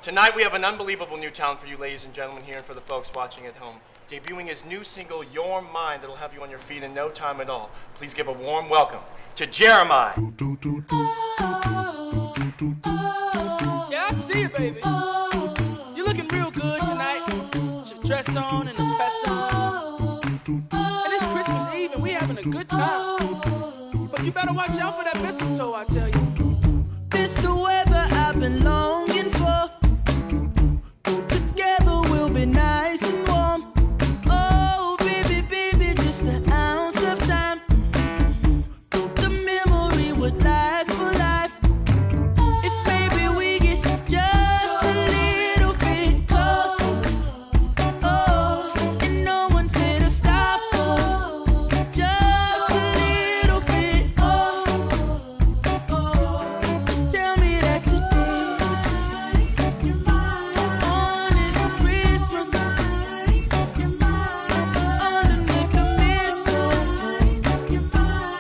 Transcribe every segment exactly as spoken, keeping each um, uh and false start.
Tonight we have an unbelievable new talent for you ladies and gentlemen here and for the folks watching at home. Debuting his new single, Your Mind, that'll have you on your feet in no time at all. Please give a warm welcome to Jeremiah. Yeah, I see you, baby. You're looking real good tonight. With your dress on and the pesos. And it's Christmas Eve and we having a good time. But you better watch out for that mistletoe, I tell you. This the weather I've been longing for. Together we'll be nice and warm. Oh, baby, baby, just an ounce of time. The memory would last for life. If maybe we get just a little bit closer. Oh, and no one's here to stop us. Just a little bit. Oh, oh, just tell me that today, on this Christmas, underneath the mistletoe.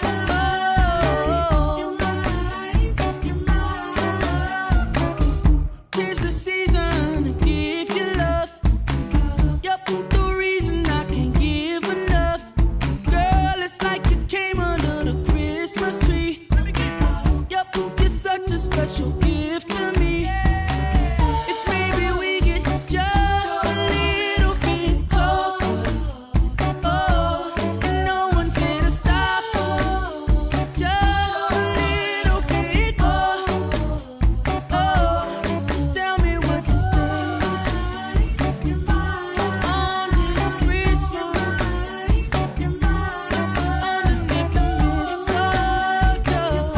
Oh, tis the season to give you love. Yup, the reason I can't give enough. Girl, it's like you came under the Christmas tree. Yup, you're such a special gift to me. If maybe we get just a little bit closer. Oh, and no one's here to stop us. Just a little bit. Oh, oh, just tell me what you say. On this Christmas, underneath the mistletoe.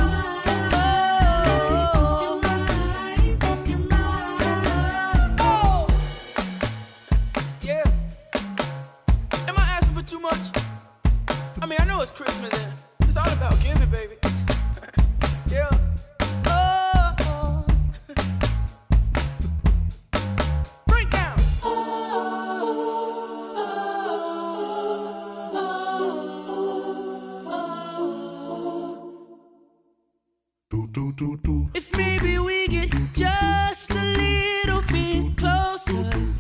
Oh, yeah. Am I asking for too much? I mean, I know it's Christmas and it's all about giving, baby. Yeah. Oh, oh. Break down. If maybe we get just a little bit closer.